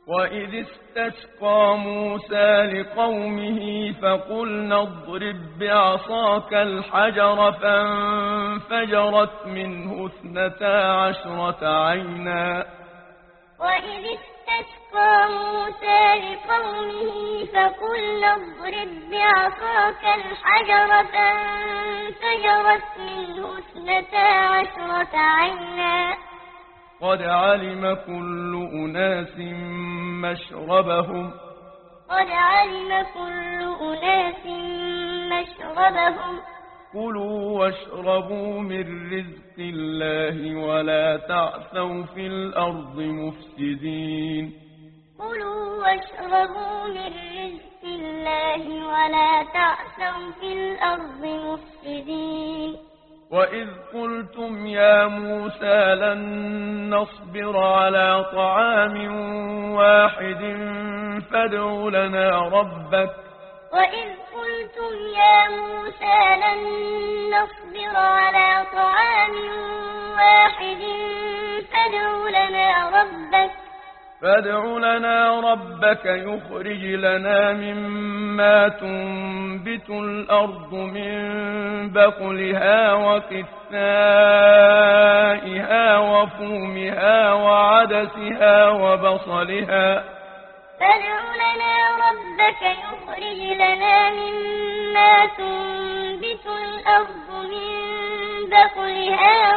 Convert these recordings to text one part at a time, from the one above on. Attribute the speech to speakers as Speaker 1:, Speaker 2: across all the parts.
Speaker 1: وإذ استسقى موسى لقومه فقلنا اضرب بعصاك الحجر فانفجرت منه 12 عينا.
Speaker 2: وإذ استسقى موسى لقومه فقلنا اضرب بعصاك الحجر فانفجرت منه 12 عينا.
Speaker 1: قد علم كل أناس مشربهم كلوا واشربوا من رزق الله ولا تعثوا في الأرض مفسدين.
Speaker 2: كلوا واشربوا من رزق الله ولا تعثوا في الأرض مفسدين.
Speaker 1: وإذ قلتم يا موسى لن نصبر على طعام واحد فادع لنا ربك.
Speaker 2: وإذ قلتم يا موسى لن نصبر على طعام واحد فادع لنا ربك يخرج لنا مما تنبت الأرض من بقلها وقثائها وفومها وعدسها وبصلها. فادع لنا ربك يخرج لنا مما تنبت الأرض من بقلها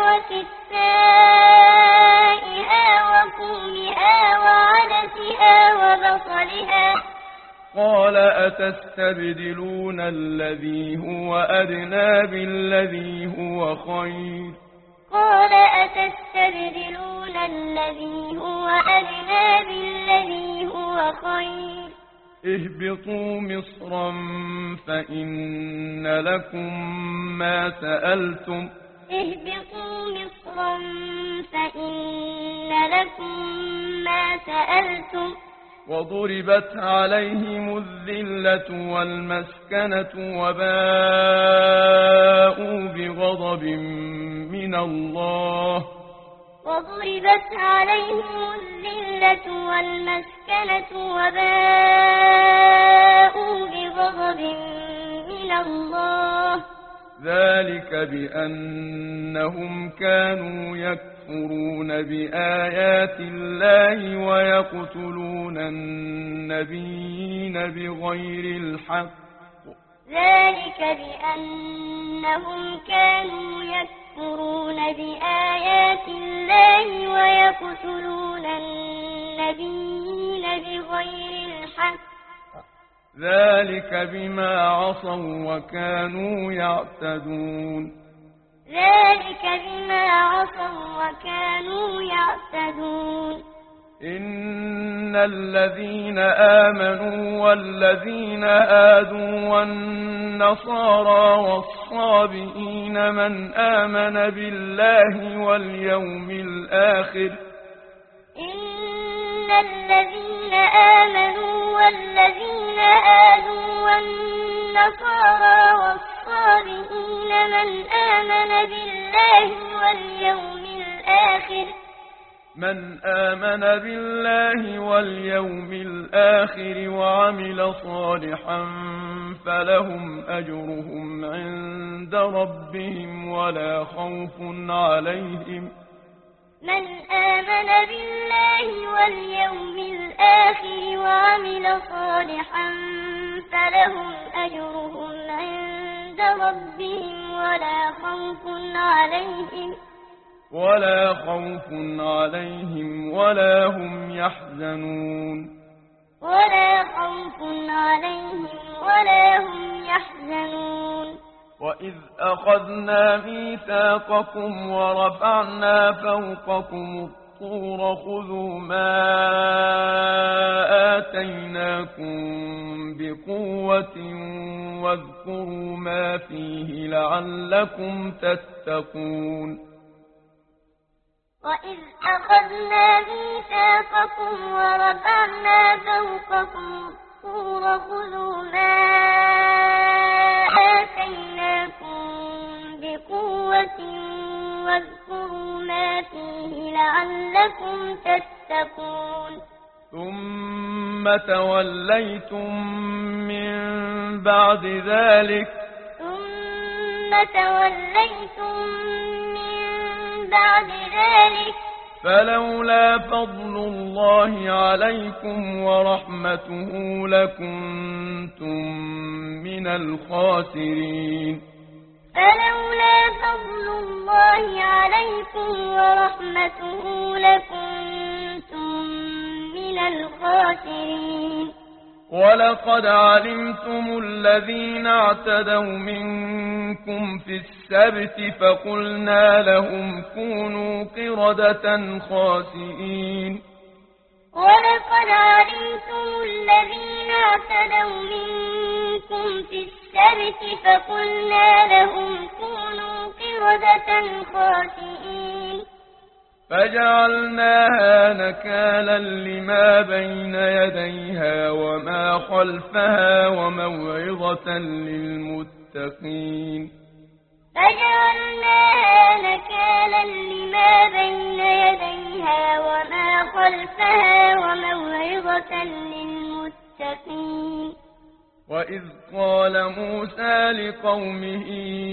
Speaker 2: وقثائها وفومها وعدسها وبصلها.
Speaker 1: قال أتستبدلون الذي هو أدنى بالذي هو خير.
Speaker 2: قال أتستبدلون الذي هو أدنى بالذي هو خير.
Speaker 1: اهبطوا مصرا فإن لكم ما سألتم.
Speaker 2: اهبطوا مصرا فإن لكم ما سألتم.
Speaker 1: وضربت عليهم الذلة والمسكنة وباءوا بغضب من الله.
Speaker 2: وضربت عليهم الذلة والمسكنة وباءوا بغضب من الله.
Speaker 1: ذلك بأنهم كانوا يكفرون بآيات الله ويقتلون النبيين بغير الحق.
Speaker 2: ذلك بأنهم كانوا يكفرون بآيات الله ويقتلون النبيين بغير الحق.
Speaker 1: ذلك بما عصوا وكانوا يعتدون.
Speaker 2: ذلك بما عصوا وكانوا يعتدون.
Speaker 1: إن الذين آمنوا والذين هادوا والنصارى والصابئين من آمن بالله واليوم الآخر.
Speaker 2: إن الذين آمنوا والذين هادوا والنصارى والصابئين من آمن بالله واليوم الآخر.
Speaker 1: من آمن بالله واليوم الآخر وعمل صالحا فلهم أجرهم عند ربهم ولا خوف عليهم.
Speaker 2: من آمن بالله واليوم الآخر وعمل صالحا فلهم أجرهم عند ربهم ولا خوف عليهم ولا هم يحزنون.
Speaker 1: وإذ أخذنا ميثاقكم ورفعنا فوقكم الطور خذوا ما آتيناكم بقوة واذكروا ما فيه لعلكم تتقون.
Speaker 2: وإذ أخذنا ميثاقكم ورفعنا فوقكم الطور خذوا ما آتيناكم بقوة واذكروا ما فيه لعلكم تتقون.
Speaker 1: ثم ثم توليتم من بعد ذلك فلولا فضل الله عليكم ورحمته لكنتم من الخاسرين.
Speaker 2: فلولا فضل الله عليكم ورحمته لكنتم من الخاسرين.
Speaker 1: ولقد علمتم الذين اعتدوا منكم في السبت فقلنا لهم كونوا قردة خاسئين.
Speaker 2: ولقد علمتم الذين اعتدوا منكم في السبت فقلنا لهم كونوا قردة خاسئين.
Speaker 1: فجعلناها نكالا لما بين يديها وما خلفها وموعظة للمتقين.
Speaker 2: فجعلناها نكالا لما بين يديها وما خلفها وموعظة للمتقين.
Speaker 1: وإذ قال موسى لقومه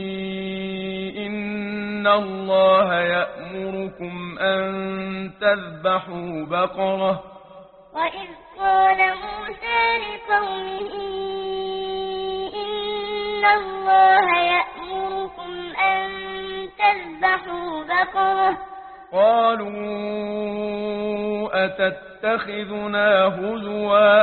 Speaker 1: إن الله يأمركم أن تذبحوا بقرة.
Speaker 2: وإذ قال موسى لقومه إن الله يأمركم أن تذبحوا بقرة.
Speaker 1: قالوا أتتخذنا هزوا.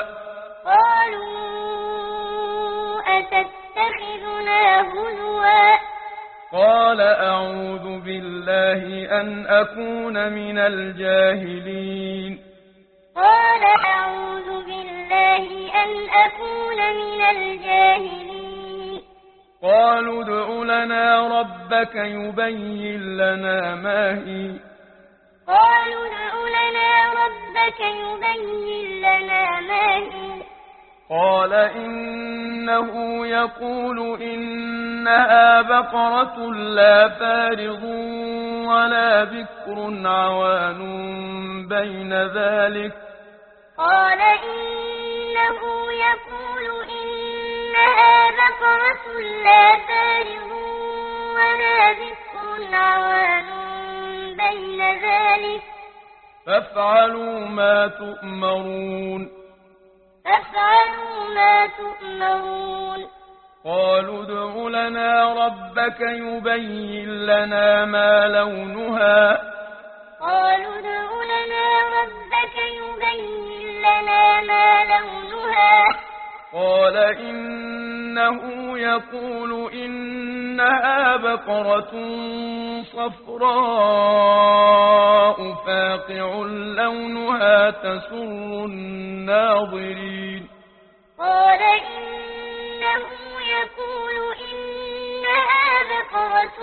Speaker 2: أتتخذنا هزوا.
Speaker 1: قال أعوذ بالله أن أكون من الجاهلين.
Speaker 2: قال أعوذ بالله أن أكون من الجاهلين.
Speaker 1: قالوا ادع لنا ربك يبين لنا ما هي.
Speaker 2: قالوا ادع لنا ربك يبين لنا ما هي.
Speaker 1: قال إنه يقول إنها بقرة لا فارض ولا بكر عوان بين ذلك.
Speaker 2: قال إنه يقول إنها بقرة لا فارض ولا بكر عوان بين ذلك.
Speaker 1: فافعلوا ما تؤمرون.
Speaker 2: فافعلوا ما تؤمرون.
Speaker 1: قالوا ادع لنا ربك يبين لنا ما لونها.
Speaker 2: قالوا ادع لنا ربك يبين لنا ما لونها.
Speaker 1: قال إنه يقول إنها بقرة صفراء فاقع لونها تسر الناظرين.
Speaker 2: قال إنه يقول إنها بقرة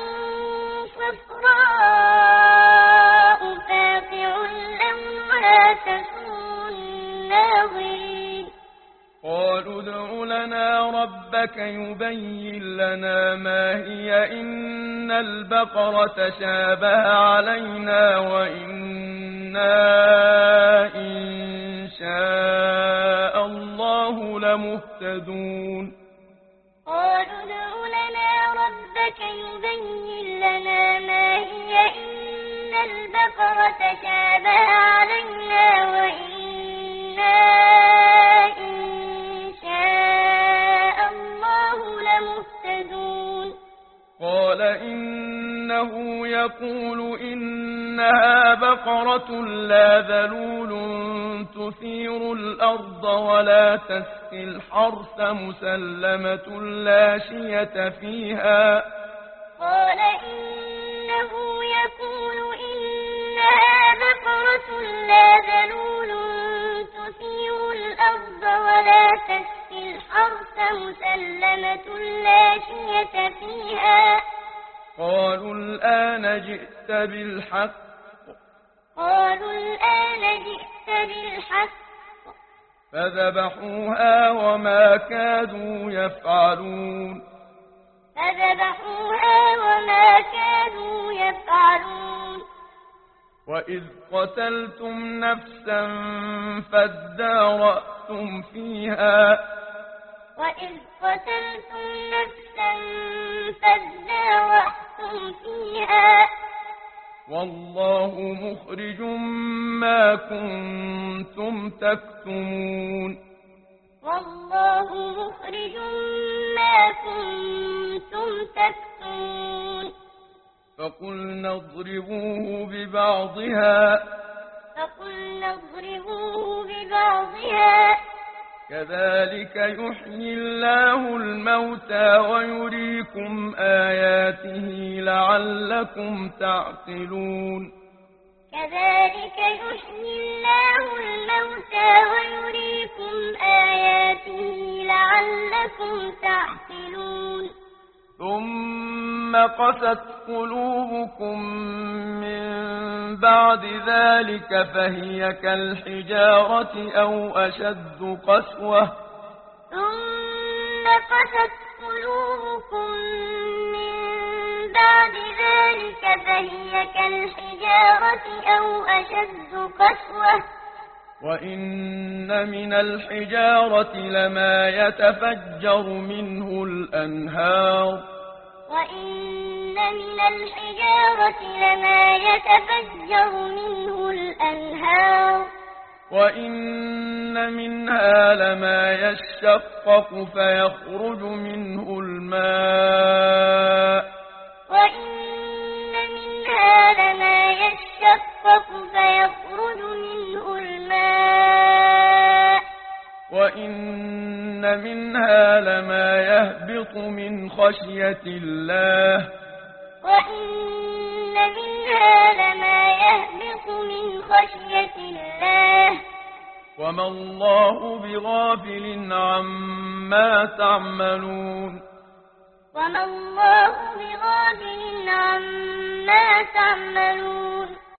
Speaker 2: صفراء فاقع لونها تسر الناظرين.
Speaker 1: قالوا ادع لنا ربك يبين لنا ما هي إن البقرة شابه علينا وإنا إن شاء الله لمهتدون.
Speaker 2: قالوا ادع لنا ربك يبين لنا ما هي إن البقرة شابه علينا وإنا إن شاء الله لمهتدون.
Speaker 1: قال إنه يقول إنها بقرة لا ذلول تثير الأرض ولا تسقي الحرث مسلمة لا شية فيها.
Speaker 2: قال إنه يقول إنها بقرة لا ذلول تثير الأرض ولا تسقي الحرث مسلمة لا شية فيها.
Speaker 1: قالوا الآن جئت بالحق.
Speaker 2: قالوا الآن جئت بالحق.
Speaker 1: فذبحوها وما كادوا يفعلون.
Speaker 2: فذبحوها وما كادوا يفعلون.
Speaker 1: وإذ قتلتم نفسا فادارأتم ادارأتم فيها
Speaker 2: وإذ قتلتم نفسا فادارأتم فيها
Speaker 1: والله مخرج ما كنتم تكتمون
Speaker 2: والله مخرج ما كنتم تكتمون
Speaker 1: فقلنا اضربوه ببعضها
Speaker 2: فقلنا اضربوه ببعضها
Speaker 1: كذلك يحيي الله الموتى ويريكم آياته لعلكم تعقلون
Speaker 2: كذلك يحيي الله الموتى ويريكم آياته لعلكم تعقلون
Speaker 1: ثم قست قلوبكم من بعد ذلك فهي كالحجارة أو أشد قسوة
Speaker 2: ثم قست قلوبكم من بعد ذلك فهي كالحجارة أو أشد قسوة
Speaker 1: وإن من الحجارة لما يتفجر منه الأنهار
Speaker 2: وإن من الحجارة لما يتفجر منه الأنهار
Speaker 1: وإن منها لما يشقق فيخرج منه الماء
Speaker 2: وإن منها لما يشقق فيخرج منه الماء
Speaker 1: وإن منها لما يهبط من خشية الله
Speaker 2: وإن منها لما يهبط من خشية الله
Speaker 1: وما الله بغافل عما تعملون
Speaker 2: وما الله بغافل عما تعملون